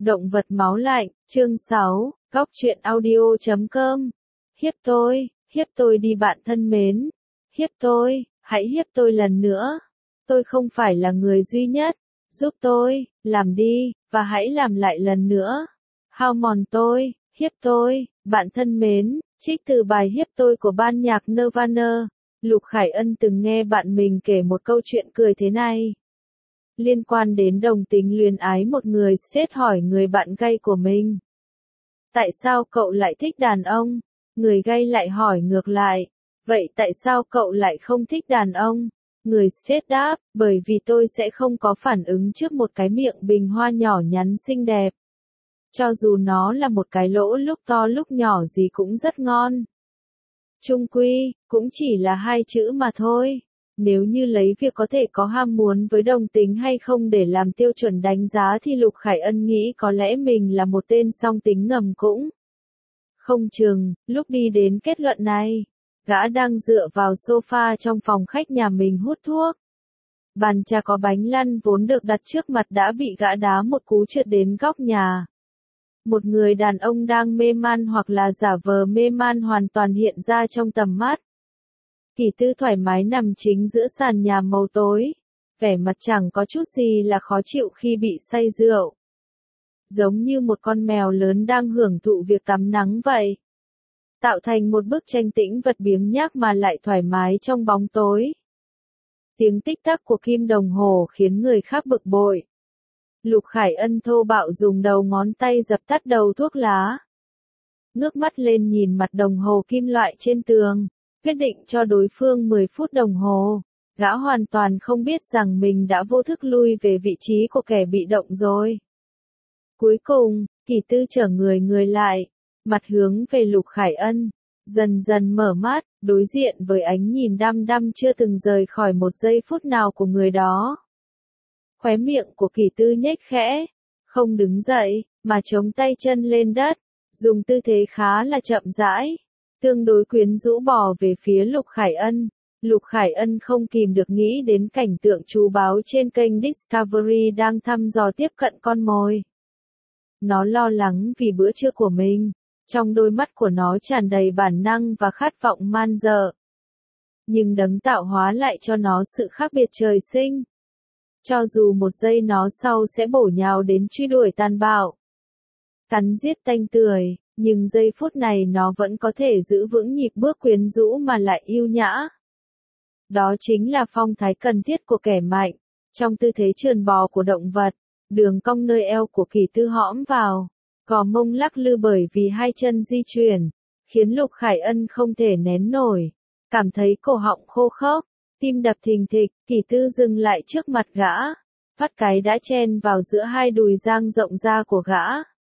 Động vật máu lạnh, chương 6, Góc truyện audio.com. Hiếp tôi đi bạn thân mến. Hiếp tôi, hãy hiếp tôi lần nữa. Tôi không phải là người duy nhất. Giúp tôi, làm đi, và hãy làm lại lần nữa. Hao mòn tôi, hiếp tôi, bạn thân mến. Trích từ bài Hiếp tôi của ban nhạc Nirvana. Lục Khải Ân từng nghe bạn mình kể một câu chuyện cười thế này. Liên quan đến đồng tính luyến ái, một người straight hỏi người bạn gay của mình. Tại sao cậu lại thích đàn ông? Người gay lại hỏi ngược lại. Vậy tại sao cậu lại không thích đàn ông? Người straight đáp, bởi vì tôi sẽ không có phản ứng trước một cái miệng bình hoa nhỏ nhắn xinh đẹp. Cho dù nó là một cái lỗ lúc to lúc nhỏ gì cũng rất ngon. Chung quy, cũng chỉ là hai chữ mà thôi. Nếu như lấy việc có thể có ham muốn với đồng tính hay không để làm tiêu chuẩn đánh giá thì Lục Khải Ân nghĩ có lẽ mình là một tên song tính ngầm cũng. Không chừng, lúc đi đến kết luận này, gã đang dựa vào sofa trong phòng khách nhà mình hút thuốc. Bàn trà có bánh lăn vốn được đặt trước mặt đã bị gã đá một cú trượt đến góc nhà. Một người đàn ông đang mê man hoặc là giả vờ mê man hoàn toàn hiện ra trong tầm mắt. Kỳ Tư thoải mái nằm chính giữa sàn nhà màu tối, vẻ mặt chẳng có chút gì là khó chịu khi bị say rượu. Giống như một con mèo lớn đang hưởng thụ việc tắm nắng vậy. Tạo thành một bức tranh tĩnh vật biếng nhác mà lại thoải mái trong bóng tối. Tiếng tích tắc của kim đồng hồ khiến người khác bực bội. Lục Khải Ân thô bạo dùng đầu ngón tay dập tắt đầu thuốc lá. Ngước mắt lên nhìn mặt đồng hồ kim loại trên tường. Quyết định cho đối phương 10 phút đồng hồ. Gã hoàn toàn không biết rằng mình đã vô thức lui về vị trí của kẻ bị động rồi. Cuối cùng, Kỳ Tư trở người lại, mặt hướng về Lục Khải Ân, dần dần mở mắt, đối diện với ánh nhìn đăm đăm chưa từng rời khỏi một giây phút nào của người đó. Khóe miệng của Kỳ Tư nhếch khẽ, không đứng dậy, mà chống tay chân lên đất, dùng tư thế khá là chậm rãi. Tương đối quyến rũ bò về phía Lục Khải Ân. Lục Khải Ân không kìm được nghĩ đến cảnh tượng chú báo trên kênh Discovery đang thăm dò tiếp cận con mồi. Nó lo lắng vì bữa trưa của mình. Trong đôi mắt của nó tràn đầy bản năng và khát vọng man dợ. Nhưng đấng tạo hóa lại cho nó sự khác biệt trời sinh. Cho dù một giây nó sau sẽ bổ nhào đến truy đuổi tàn bạo, cắn giết tanh tưởi. Nhưng giây phút này nó vẫn có thể giữ vững nhịp bước quyến rũ mà lại yêu nhã. Đó chính là phong thái cần thiết của kẻ mạnh. Trong tư thế trườn bò của động vật, đường cong nơi eo của Kỳ Tư hõm vào, cò mông lắc lư bởi vì hai chân di chuyển, khiến Lục Khải Ân không thể nén nổi. Cảm thấy cổ họng khô khốc, tim đập thình thịch, Kỳ Tư dừng lại trước mặt gã. Phát cái đã chen vào giữa hai đùi dang rộng ra của gã.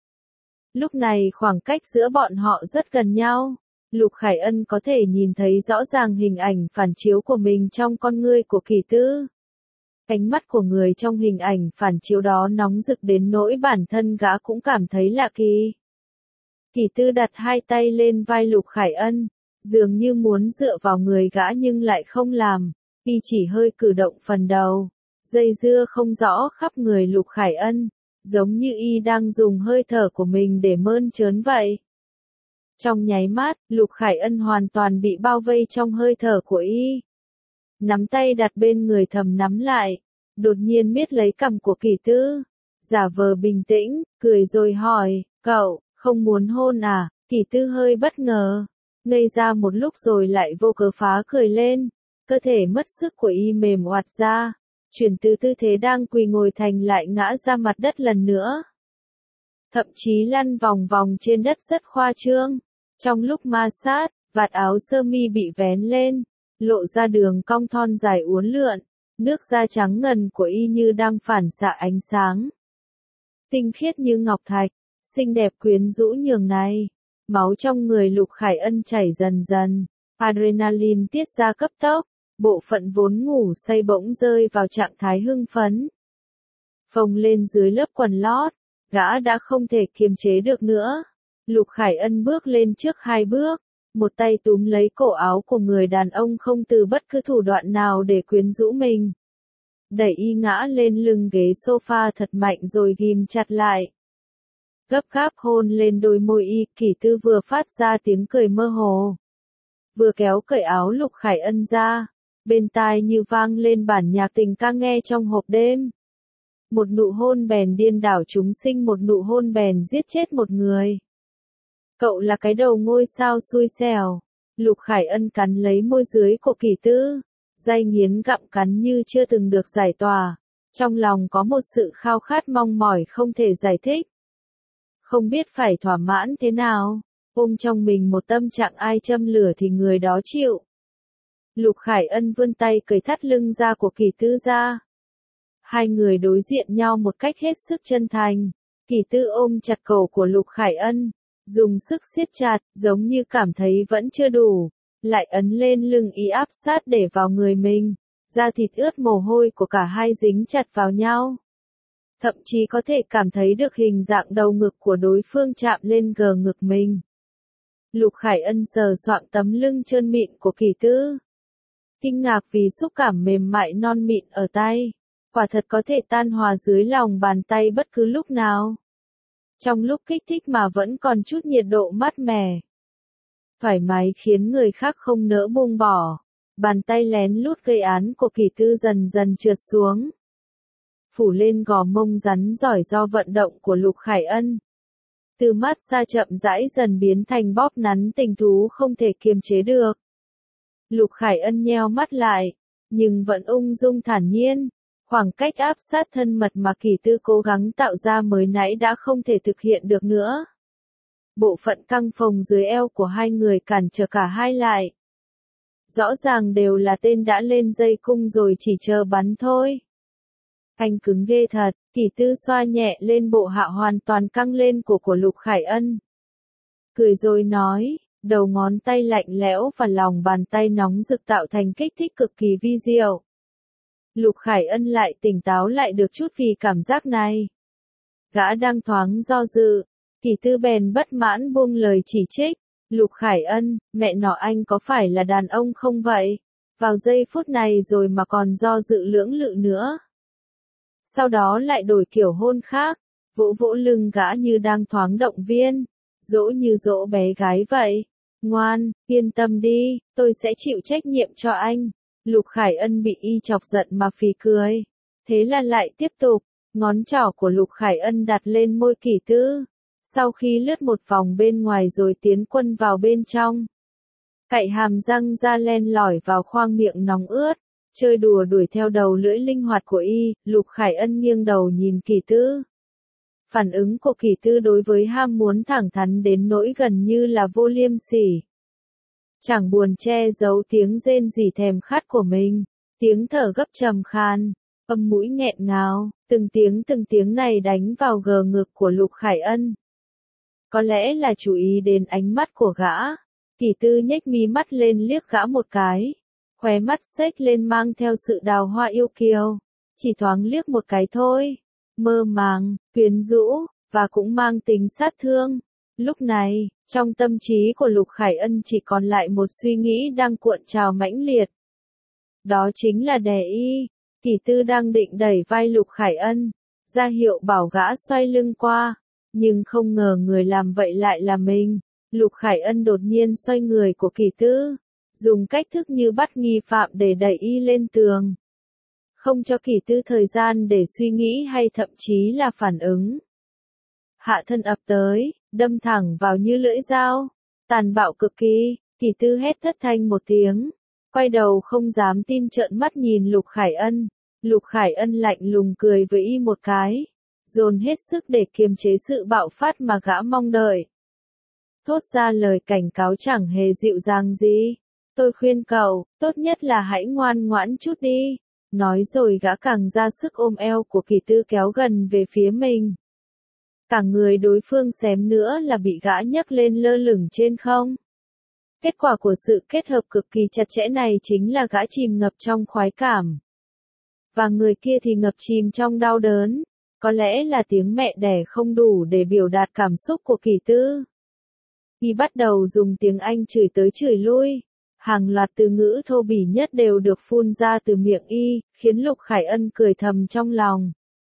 Lúc này khoảng cách giữa bọn họ rất gần nhau. Lục Khải Ân có thể nhìn thấy rõ ràng hình ảnh phản chiếu của mình trong con ngươi của Kỳ Tư. Ánh mắt của người trong hình ảnh phản chiếu đó nóng rực đến nỗi bản thân gã cũng cảm thấy lạ kỳ. Kỳ Tư đặt hai tay lên vai Lục Khải Ân, dường như muốn dựa vào người gã nhưng lại không làm, y chỉ hơi cử động phần đầu, dây dưa không rõ khắp người Lục Khải Ân. Giống như y đang dùng hơi thở của mình để mơn trớn vậy. Trong nháy mắt, Lục Khải Ân hoàn toàn bị bao vây trong hơi thở của y. Nắm tay đặt bên người thầm nắm lại, đột nhiên miết lấy cằm của Kỳ Tư. Giả vờ bình tĩnh, cười rồi hỏi, cậu, không muốn hôn à? Kỳ Tư hơi bất ngờ, ngây ra một lúc rồi lại vô cớ phá cười lên. Cơ thể mất sức của y mềm oặt ra. Chuyển từ tư thế đang quỳ ngồi thành lại ngã ra mặt đất lần nữa. Thậm chí lăn vòng vòng trên đất rất khoa trương. Trong lúc ma sát, vạt áo sơ mi bị vén lên, lộ ra đường cong thon dài uốn lượn, nước da trắng ngần của y như đang phản xạ ánh sáng. Tinh khiết như ngọc thạch, xinh đẹp quyến rũ nhường này. Máu trong người Lục Khải Ân chảy dần dần, adrenaline tiết ra cấp tốc. Bộ phận vốn ngủ say bỗng rơi vào trạng thái hưng phấn. Phồng lên dưới lớp quần lót, gã đã không thể kiềm chế được nữa. Lục Khải Ân bước lên trước hai bước, một tay túm lấy cổ áo của người đàn ông không từ bất cứ thủ đoạn nào để quyến rũ mình. Đẩy y ngã lên lưng ghế sofa thật mạnh rồi ghim chặt lại. gấp gáp hôn lên đôi môi y, Kỳ Tư vừa phát ra tiếng cười mơ hồ, vừa kéo cởi áo Lục Khải Ân ra, bên tai như vang lên bản nhạc tình ca nghe trong hộp đêm. Một nụ hôn bèn điên đảo chúng sinh, một nụ hôn bèn giết chết một người. Cậu là cái đầu ngôi sao xui xẻo. Lục Khải Ân cắn lấy môi dưới của Kỳ Tư, day nghiến gặm cắn như chưa từng được giải tỏa. Trong lòng có một sự khao khát mong mỏi không thể giải thích. Không biết phải thỏa mãn thế nào, ôm trong mình một tâm trạng ai châm lửa thì người đó chịu. Lục Khải Ân vươn tay cởi thắt lưng da của Kỳ Tư ra. Hai người đối diện nhau một cách hết sức chân thành. Kỳ Tư ôm chặt cổ của Lục Khải Ân, dùng sức siết chặt, giống như cảm thấy vẫn chưa đủ, lại ấn lên lưng y áp sát để vào người mình. Da thịt ướt mồ hôi của cả hai dính chặt vào nhau. Thậm chí có thể cảm thấy được hình dạng đầu ngực của đối phương chạm lên gờ ngực mình. Lục Khải Ân sờ soạng tấm lưng trơn mịn của Kỳ Tư. Kinh ngạc vì xúc cảm mềm mại non mịn ở tay. Quả thật có thể tan hòa dưới lòng bàn tay bất cứ lúc nào. Trong lúc kích thích mà vẫn còn chút nhiệt độ mát mẻ. Thoải mái khiến người khác không nỡ buông bỏ. Bàn tay lén lút gây án của Kỳ Tư dần dần trượt xuống. Phủ lên gò mông rắn giỏi do vận động của Lục Khải Ân. Từ mát xa chậm rãi dần biến thành bóp nắn tình thú không thể kiềm chế được. Lục Khải Ân nheo mắt lại, nhưng vẫn ung dung thản nhiên. Khoảng cách áp sát thân mật mà Kỳ Tư cố gắng tạo ra mới nãy đã không thể thực hiện được nữa. Bộ phận căng phồng dưới eo của hai người cản trở cả hai lại. Rõ ràng đều là tên đã lên dây cung rồi chỉ chờ bắn thôi. Anh cứng ghê thật, Kỳ Tư xoa nhẹ lên bộ hạ hoàn toàn căng lên của Lục Khải Ân. Cười rồi nói, đầu ngón tay lạnh lẽo và lòng bàn tay nóng rực tạo thành kích thích cực kỳ vi diệu. Lục Khải Ân lại tỉnh táo lại được chút vì cảm giác này. Gã đang thoáng do dự, Kỳ Tư bèn bất mãn buông lời chỉ trích. Lục Khải Ân, mẹ nọ anh có phải là đàn ông không vậy? Vào giây phút này rồi mà còn do dự lưỡng lự nữa. Sau đó lại đổi kiểu hôn khác, vỗ vỗ lưng gã như đang thoáng động viên, dỗ như dỗ bé gái vậy. Ngoan, yên tâm đi, tôi sẽ chịu trách nhiệm cho anh. Lục Khải Ân bị y chọc giận mà phì cười. Thế là lại tiếp tục, ngón trỏ của Lục Khải Ân đặt lên môi Kỳ Tư. Sau khi lướt một vòng bên ngoài rồi tiến quân vào bên trong. Cạy hàm răng ra len lỏi vào khoang miệng nóng ướt. Chơi đùa đuổi theo đầu lưỡi linh hoạt của y, Lục Khải Ân nghiêng đầu nhìn Kỳ Tư. Phản ứng của Kỳ Tư đối với ham muốn thẳng thắn đến nỗi gần như là vô liêm sỉ. Chẳng buồn che giấu tiếng rên rỉ thèm khát của mình, tiếng thở gấp trầm khan, âm mũi nghẹn ngào, từng tiếng này đánh vào gờ ngực của Lục Khải Ân. Có lẽ là chú ý đến ánh mắt của gã, Kỳ Tư nhếch mí mắt lên liếc gã một cái, khóe mắt xếch lên mang theo sự đào hoa yêu kiều, chỉ thoáng liếc một cái thôi, mơ màng, quyến rũ, và cũng mang tính sát thương. Lúc này, trong tâm trí của Lục Khải Ân chỉ còn lại một suy nghĩ đang cuộn trào mãnh liệt. Đó chính là đè y. Kỳ Tư đang định đẩy vai Lục Khải Ân, ra hiệu bảo gã xoay lưng qua, nhưng không ngờ người làm vậy lại là mình. Lục Khải Ân đột nhiên xoay người của Kỳ Tư, dùng cách thức như bắt nghi phạm để đẩy y lên tường. Không cho Kỳ Tư thời gian để suy nghĩ hay thậm chí là phản ứng. Hạ thân ập tới, đâm thẳng vào như lưỡi dao, tàn bạo cực kỳ. Kỳ Tư hét thất thanh một tiếng, quay đầu không dám tin trợn mắt nhìn Lục Khải Ân. Lục Khải Ân lạnh lùng cười với y một cái, dồn hết sức để kiềm chế sự bạo phát mà gã mong đợi. Thốt ra lời cảnh cáo chẳng hề dịu dàng gì. Tôi khuyên cậu, tốt nhất là hãy ngoan ngoãn chút đi. Nói rồi gã càng ra sức ôm eo của Kỳ Tư kéo gần về phía mình. Cả người đối phương xém nữa là bị gã nhấc lên lơ lửng trên không. Kết quả của sự kết hợp cực kỳ chặt chẽ này chính là gã chìm ngập trong khoái cảm. Và người kia thì ngập chìm trong đau đớn. Có lẽ là tiếng mẹ đẻ không đủ để biểu đạt cảm xúc của Kỳ Tư. Y bắt đầu dùng tiếng Anh chửi tới chửi lui. Hàng loạt từ ngữ thô bỉ nhất đều được phun ra từ miệng y, khiến Lục Khải Ân cười thầm trong lòng.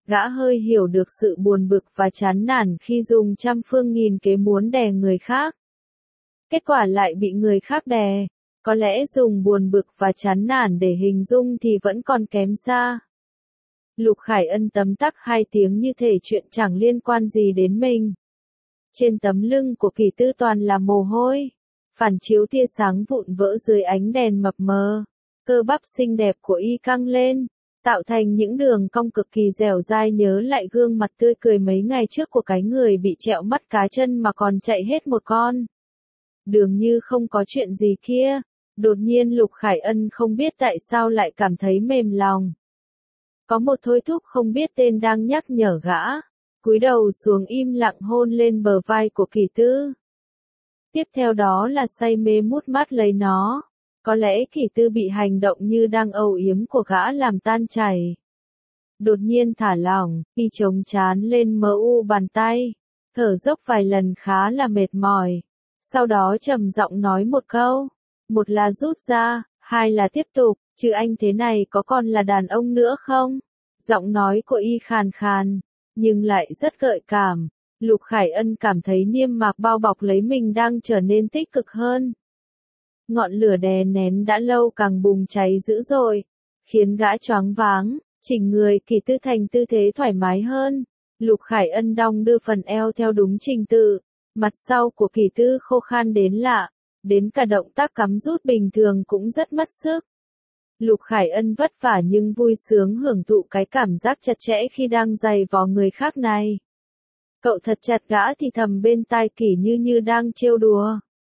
Gã hơi hiểu được sự buồn bực và chán nản khi dùng trăm phương nghìn kế muốn đè người khác. Kết quả lại bị người khác đè. Có lẽ dùng buồn bực và chán nản để hình dung thì vẫn còn kém xa. Lục Khải Ân tấm tắc 2 tiếng như thể chuyện chẳng liên quan gì đến mình. Trên tấm lưng của Kỳ Tư toàn là mồ hôi. Phản chiếu tia sáng vụn vỡ dưới ánh đèn mập mờ. Cơ bắp xinh đẹp của y căng lên, tạo thành những đường cong cực kỳ dẻo dai, nhớ lại gương mặt tươi cười mấy ngày trước của cái người bị trẹo mắt cá chân mà còn chạy hết một con đường như không có chuyện gì kia. Đột nhiên Lục Khải Ân không biết tại sao lại cảm thấy mềm lòng. Có một thôi thúc không biết tên đang nhắc nhở gã. Cúi đầu xuống im lặng hôn lên bờ vai của Kỳ Tư. Tiếp theo đó là say mê mút mát lấy nó. Có lẽ Kỳ Tư bị hành động như đang âu yếm của gã làm tan chảy. Đột nhiên thả lỏng, y chống trán lên mờ u bàn tay. Thở dốc vài lần khá là mệt mỏi. Sau đó trầm giọng nói một câu. Một là rút ra, hai là tiếp tục, chứ anh thế này có còn là đàn ông nữa không? Giọng nói của y khàn khàn, nhưng lại rất gợi cảm. Lục Khải Ân cảm thấy niêm mạc bao bọc lấy mình đang trở nên tích cực hơn. Ngọn lửa đè nén đã lâu càng bùng cháy dữ dội, khiến gã choáng váng, chỉnh người Kỳ Tư thành tư thế thoải mái hơn. Lục Khải Ân đong đưa phần eo theo đúng trình tự, mặt sau của Kỳ Tư khô khan đến lạ, đến cả động tác cắm rút bình thường cũng rất mất sức. Lục Khải Ân vất vả nhưng vui sướng hưởng thụ cái cảm giác chặt chẽ khi đang giày vò người khác này. Cậu thật chặt, gã thì thầm bên tai Kỳ như đang trêu đùa.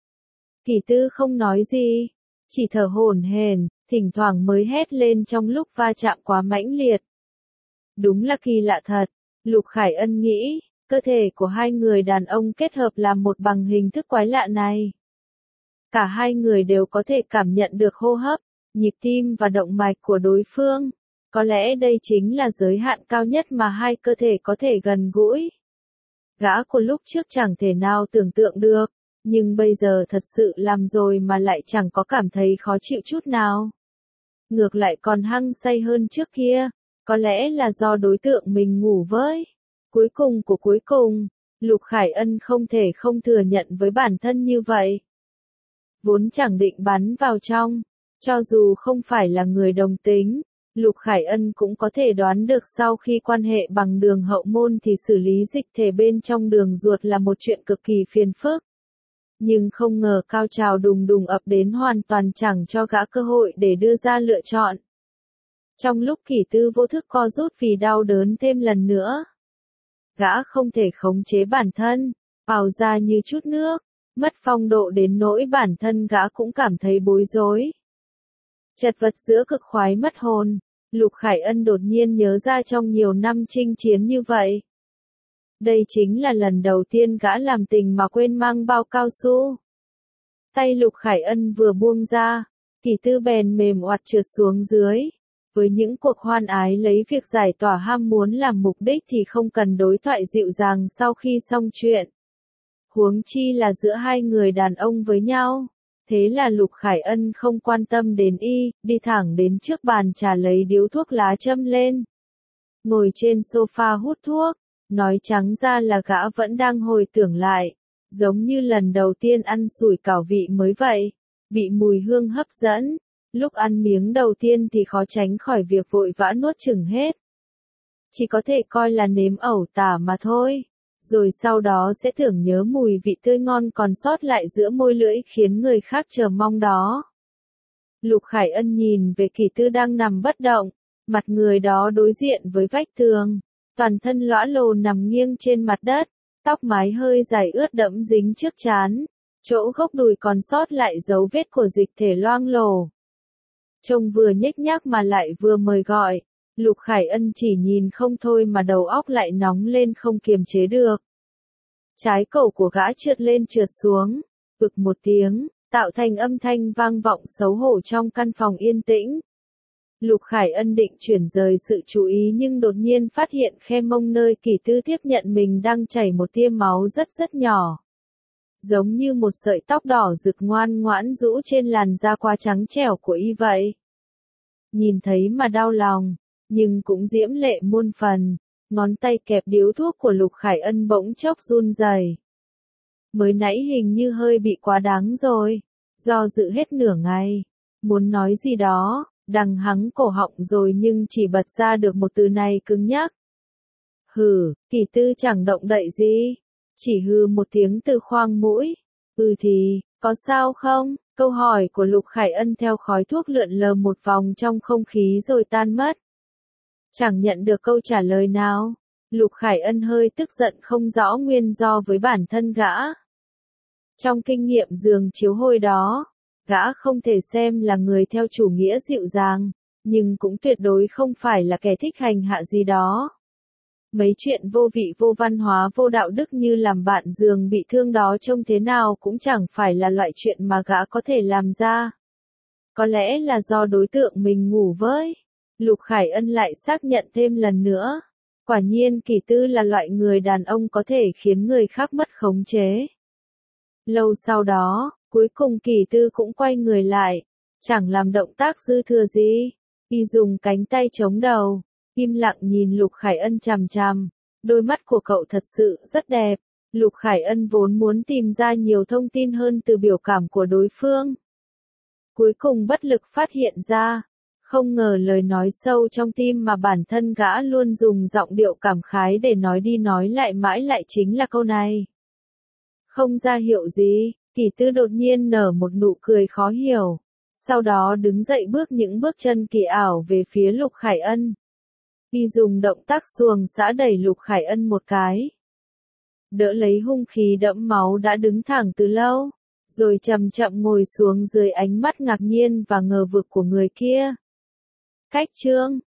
Kỳ Tư không nói gì, chỉ thở hổn hển, thỉnh thoảng mới hét lên trong lúc va chạm quá mãnh liệt. Đúng là kỳ lạ thật, Lục Khải Ân nghĩ, cơ thể của hai người đàn ông kết hợp làm một bằng hình thức quái lạ này. Cả hai người đều có thể cảm nhận được hô hấp, nhịp tim và động mạch của đối phương. Có lẽ đây chính là giới hạn cao nhất mà hai cơ thể có thể gần gũi. Gã của lúc trước chẳng thể nào tưởng tượng được, nhưng bây giờ thật sự làm rồi mà lại chẳng có cảm thấy khó chịu chút nào. Ngược lại còn hăng say hơn trước kia, có lẽ là do đối tượng mình ngủ với. Cuối cùng, Lục Khải Ân không thể không thừa nhận với bản thân như vậy. Vốn chẳng định bắn vào trong, cho dù không phải là người đồng tính, Lục Khải Ân cũng có thể đoán được sau khi quan hệ bằng đường hậu môn thì xử lý dịch thể bên trong đường ruột là một chuyện cực kỳ phiền phức. Nhưng không ngờ cao trào đùng đùng ập đến hoàn toàn chẳng cho gã cơ hội để đưa ra lựa chọn. Trong lúc Kỳ Tư vô thức co rút vì đau đớn thêm lần nữa, gã không thể khống chế bản thân, ào ra như chút nước, mất phong độ đến nỗi bản thân gã cũng cảm thấy bối rối. Chật vật giữa cực khoái mất hồn, Lục Khải Ân đột nhiên nhớ ra trong nhiều năm chinh chiến như vậy. Đây chính là lần đầu tiên gã làm tình mà quên mang bao cao su. Tay Lục Khải Ân vừa buông ra, Kỳ Tư bèn mềm oặt trượt xuống dưới. Với những cuộc hoan ái lấy việc giải tỏa ham muốn làm mục đích thì không cần đối thoại dịu dàng sau khi xong chuyện. Huống chi là giữa hai người đàn ông với nhau. Thế là Lục Khải Ân không quan tâm đến y, đi thẳng đến trước bàn trà lấy điếu thuốc lá châm lên. Ngồi trên sofa hút thuốc, nói trắng ra là gã vẫn đang hồi tưởng lại, giống như lần đầu tiên ăn sủi cảo vị mới vậy, bị mùi hương hấp dẫn. Lúc ăn miếng đầu tiên thì khó tránh khỏi việc vội vã nuốt chửng hết. Chỉ có thể coi là nếm ẩu tả mà thôi. Rồi sau đó sẽ tưởng nhớ mùi vị tươi ngon còn sót lại giữa môi lưỡi khiến người khác chờ mong đó. Lục Khải Ân nhìn về Kỳ Tư đang nằm bất động, mặt người đó đối diện với vách tường, toàn thân lõa lồ nằm nghiêng trên mặt đất, tóc mái hơi dài ướt đẫm dính trước trán, chỗ gốc đùi còn sót lại dấu vết của dịch thể loang lổ. Trông vừa nhếch nhác mà lại vừa mời gọi. Lục Khải Ân chỉ nhìn không thôi mà đầu óc lại nóng lên không kiềm chế được. Trái cổ của gã trượt lên trượt xuống, ực một tiếng, tạo thành âm thanh vang vọng xấu hổ trong căn phòng yên tĩnh. Lục Khải Ân định chuyển rời sự chú ý nhưng đột nhiên phát hiện khe mông nơi Kỳ Tư tiếp nhận mình đang chảy một tia máu rất nhỏ. Giống như một sợi tóc đỏ rực ngoan ngoãn rũ trên làn da quá trắng trẻo của y vậy. Nhìn thấy mà đau lòng, nhưng cũng diễm lệ muôn phần. Ngón tay kẹp điếu thuốc của Lục Khải Ân bỗng chốc run rẩy. Mới nãy hình như hơi bị quá đáng rồi. Do dự hết nửa ngày. Muốn nói gì đó, đằng hắng cổ họng rồi nhưng chỉ bật ra được một từ này cứng nhắc. Hừ, Kỳ Tư chẳng động đậy gì. Chỉ hừ một tiếng từ khoang mũi. Thì, có sao không? Câu hỏi của Lục Khải Ân theo khói thuốc lượn lờ một vòng trong không khí rồi tan mất. Chẳng nhận được câu trả lời nào. Lục Khải Ân hơi tức giận không rõ nguyên do với bản thân gã. Trong kinh nghiệm giường chiếu hồi đó, gã không thể xem là người theo chủ nghĩa dịu dàng, nhưng cũng tuyệt đối không phải là kẻ thích hành hạ gì đó. Mấy chuyện vô vị vô văn hóa vô đạo đức như làm bạn giường bị thương đó trông thế nào cũng chẳng phải là loại chuyện mà gã có thể làm ra. Có lẽ là do đối tượng mình ngủ với. Lục Khải Ân lại xác nhận thêm lần nữa. Quả nhiên Kỳ Tư là loại người đàn ông có thể khiến người khác mất khống chế. Lâu sau đó, cuối cùng Kỳ Tư cũng quay người lại. Chẳng làm động tác dư thừa gì. Y dùng cánh tay chống đầu. Im lặng nhìn Lục Khải Ân chằm chằm. Đôi mắt của cậu thật sự rất đẹp. Lục Khải Ân vốn muốn tìm ra nhiều thông tin hơn từ biểu cảm của đối phương. Cuối cùng bất lực phát hiện ra. Không ngờ lời nói sâu trong tim mà bản thân gã luôn dùng giọng điệu cảm khái để nói đi nói lại mãi lại chính là câu này. Không ra hiệu gì, Kỳ Tư đột nhiên nở một nụ cười khó hiểu. Sau đó đứng dậy bước những bước chân kỳ ảo về phía Lục Khải Ân. Y dùng động tác xuồng xã đẩy Lục Khải Ân một cái. Đỡ lấy hung khí đẫm máu đã đứng thẳng từ lâu, rồi chậm chậm ngồi xuống dưới ánh mắt ngạc nhiên và ngờ vực của người kia. Cách chương